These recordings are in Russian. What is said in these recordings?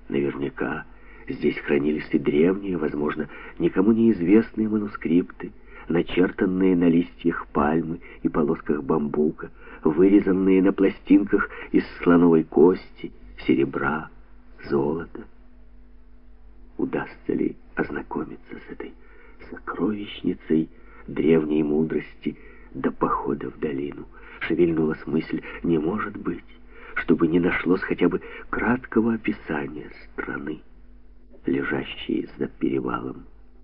Наверняка здесь хранились и древние, возможно, никому неизвестные манускрипты, начертанные на листьях пальмы и полосках бамбука, вырезанные на пластинках из слоновой кости, серебра, золота. Удастся ли ознакомиться с этой сокровищницей древней мудрости до похода в долину? Шевельнулась мысль: не может быть, чтобы не нашлось хотя бы краткого описания страны, лежащей за перевалом.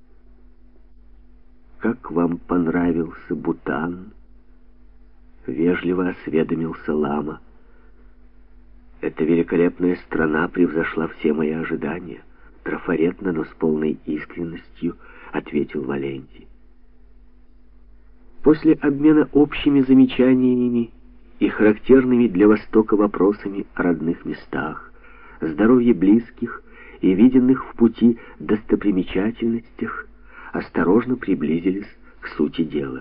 «Как вам понравился Бутан?» — вежливо осведомился лама. «Эта великолепная страна превзошла все мои ожидания», — трафаретно, но с полной искренностью ответил Валентий. После обмена общими замечаниями и характерными для Востока вопросами о родных местах, здоровье близких и виденных в пути достопримечательностях, осторожно приблизились к сути дела.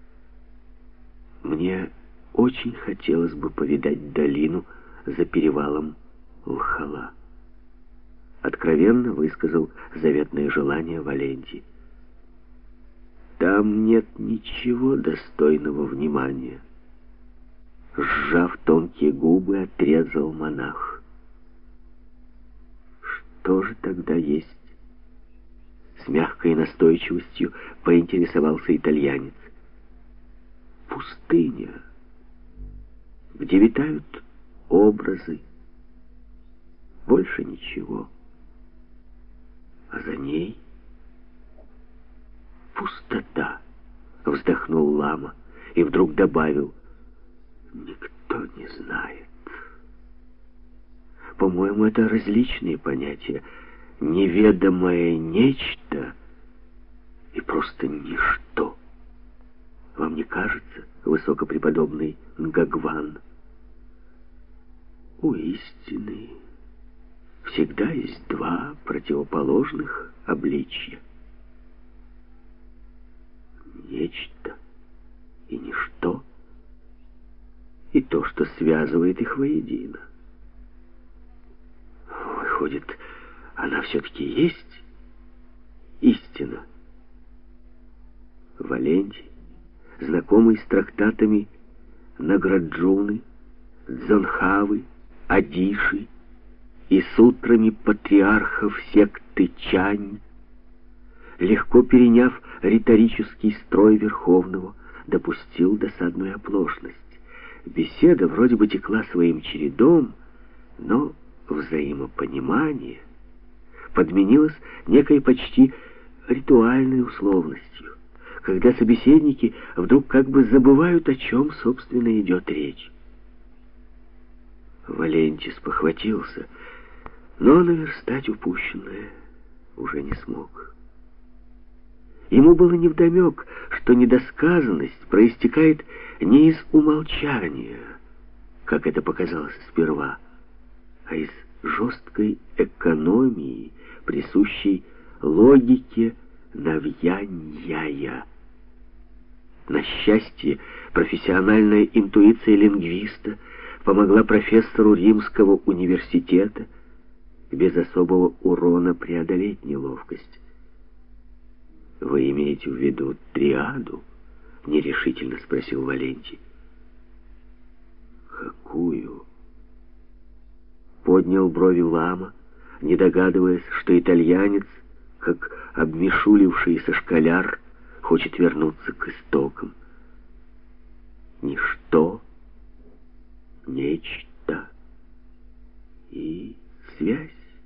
«Мне очень хотелось бы повидать долину за перевалом Лхала», — откровенно высказал заветное желание Валентий. «Там нет ничего достойного внимания», — сжав тонкие губы, отрезал монах. «Что же тогда есть?» С мягкой настойчивостью поинтересовался итальянец. «Пустыня, где витают образы, больше ничего. А за ней пустота», — вздохнул лама и вдруг добавил: «никто не знает». По-моему, это различные понятия. Неведомое нечто и просто ничто. Вам не кажется, высокопреподобный Нгагван? У истины всегда есть два противоположных обличья. Нечто и ничто, и то, что связывает их воедино. Выходит, она все-таки есть истина. Валентий, знакомый с трактатами Награджуны, Дзонхавы, Адиши и сутрами патриархов секты Чань, легко переняв риторический строй Верховного, допустил досадную оплошность. Беседа вроде бы текла своим чередом, но взаимопонимание подменилось некой почти ритуальной условностью, когда собеседники вдруг как бы забывают, о чем, собственно, идет речь. Валентий спохватился, но наверстать упущенное уже не смог. Ему было невдомек, что недосказанность проистекает не из умолчания, как это показалось сперва, а из жесткой экономии, присущей логике навьяньяя. На счастье, профессиональная интуиция лингвиста помогла профессору Римского университета без особого урона преодолеть неловкость. «Вы имеете в виду триаду?» — нерешительно спросил Валентий. «Какую?» Поднял брови лама, не догадываясь, что итальянец, как обмешулившийся школяр, хочет вернуться к истокам. Ничто, нечто и связь.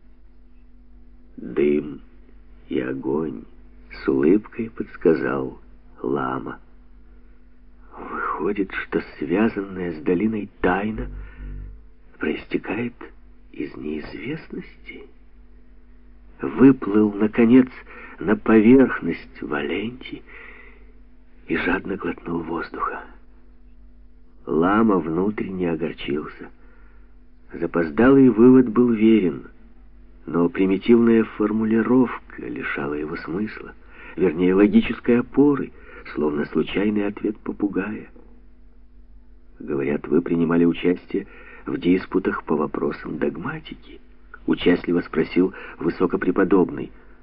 Дым и огонь, с улыбкой подсказал лама. Выходит, что связанная с долиной тайна проистекает из неизвестности. Выплыл, наконец, на поверхность Валентий и жадно глотнул воздуха. Лама внутренне огорчился. Запоздалый вывод был верен, но примитивная формулировка лишала его смысла, вернее, логической опоры, словно случайный ответ попугая. Говорят, вы принимали участие в диспутах по вопросам догматики. Участливо спросил высокопреподобный.